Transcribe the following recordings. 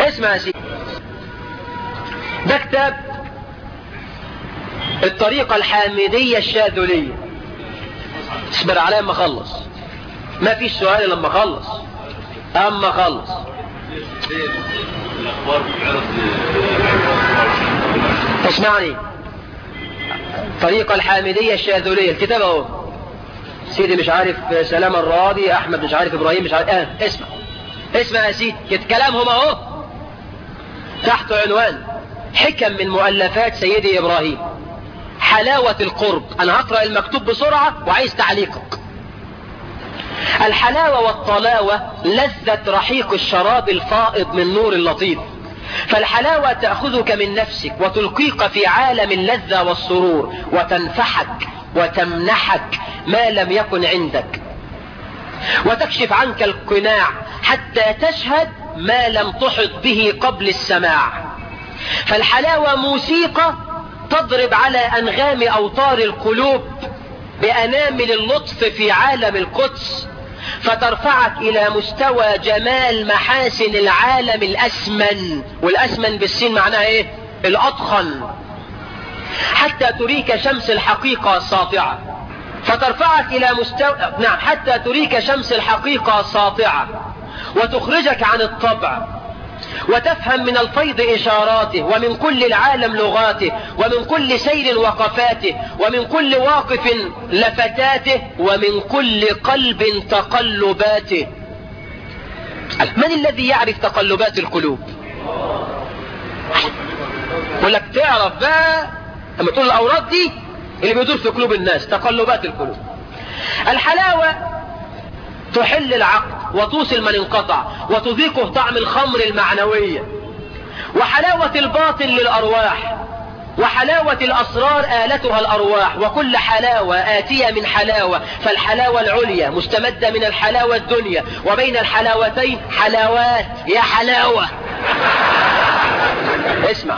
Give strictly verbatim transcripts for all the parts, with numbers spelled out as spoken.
اسمع يا سيدي، ده كتاب الطريقة الحامدية الشاذلية. اصبر عليا اما اخلص، ما فيش سؤال لما اخلص، اما اخلص. اسمعني، طريقة الحامدية الشاذلية، الكتاب اهو، سيدي مش عارف سلام الراضي، احمد مش عارف ابراهيم مش عارف. اه اسمع اسمع يا سيدي، كلامهم اهو تحت عنوان حكم من مؤلفات سيدي ابراهيم، حلاوة القرب. انا هقرأ المكتوب بسرعة وعايز تعليقك. الحلاوة والطلاوة لذة رحيق الشراب الفائض من نور اللطيف، فالحلاوة تأخذك من نفسك وتلقيك في عالم اللذة والسرور، وتنفحك وتمنحك ما لم يكن عندك، وتكشف عنك القناع حتى تشهد ما لم تحط به قبل السماع. فالحلاوة موسيقى تضرب على أنغام أوتار القلوب بأنامل اللطف في عالم القدس، فترفعك إلى مستوى جمال محاسن العالم الأسمن، والأسمن بالسين معناها إيه؟ الأضخن، حتى تريك شمس الحقيقة الساطعة، فترفعك إلى مستوى نعم حتى تريك شمس الحقيقة الساطعة، وتخرجك عن الطبع، وتفهم من الفيض إشاراته، ومن كل العالم لغاته، ومن كل سير وقفاته، ومن كل واقف لفتاته، ومن كل قلب تقلباته. من الذي يعرف تقلبات القلوب؟ يقول لك تعرف بقى لما تقول الأوراد دي اللي بيدور في قلوب الناس، تقلبات القلوب. الحلاوة تحل العقل وتوصل من انقطع، وتذيقه طعم الخمر المعنوية، وحلاوة الباطن للأرواح، وحلاوة الأسرار آلتها الأرواح، وكل حلاوة آتية من حلاوة، فالحلاوة العليا مستمدة من الحلاوة الدنيا، وبين الحلاوتين حلاوات يا حلاوة. اسمع،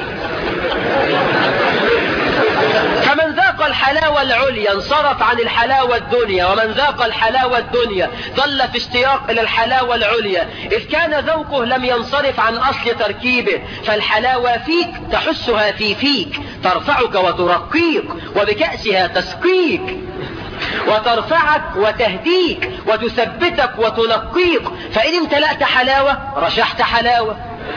فمن ذاق الحلاوة العليا انصرف عن الحلاوة الدنيا، ومن ذاق الحلاوة الدنيا ظل في اشتياق إلى الحلاوة العليا، إذ كان ذوقه لم ينصرف عن أصل تركيبه. فالحلاوة فيك تحسها في فيك، ترفعك وترقيك، وبكأسها تسقيك، وترفعك وتهديك، وتثبتك وتنقيك. فإن امتلأت حلاوة رشحت حلاوة،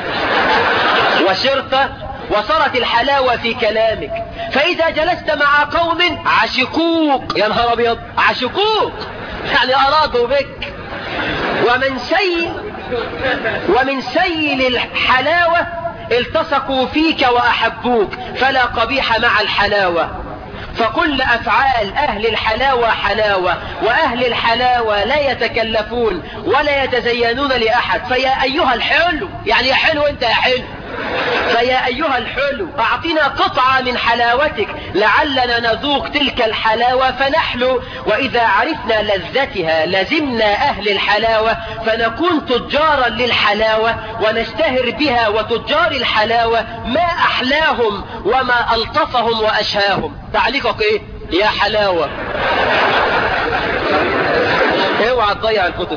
وسرت وصارت الحلاوة في كلامك. فإذا جلست مع قوم عشقوك، يا نهار أبيض، عشقوك يعني أرادوا بك، ومن سيل ومن سيل الحلاوة التصقوا فيك وأحبوك، فلا قبيح مع الحلاوة. فكل أفعال أهل الحلاوة حلاوة، وأهل الحلاوة لا يتكلفون ولا يتزينون لأحد. فيا أيها الحلو، يعني يا حلو أنت يا حلو، فيا أيها الحلو أعطنا قطعة من حلاوتك لعلنا نذوق تلك الحلاوة فنحلو، وإذا عرفنا لذتها لزمنا أهل الحلاوة، فنكون تجارا للحلاوة ونشتهر بها. وتجار الحلاوة ما أحلاهم وما ألطفهم وأشهاهم. تعليقك إيه يا حلاوة؟ اوعى تضيع الكتب.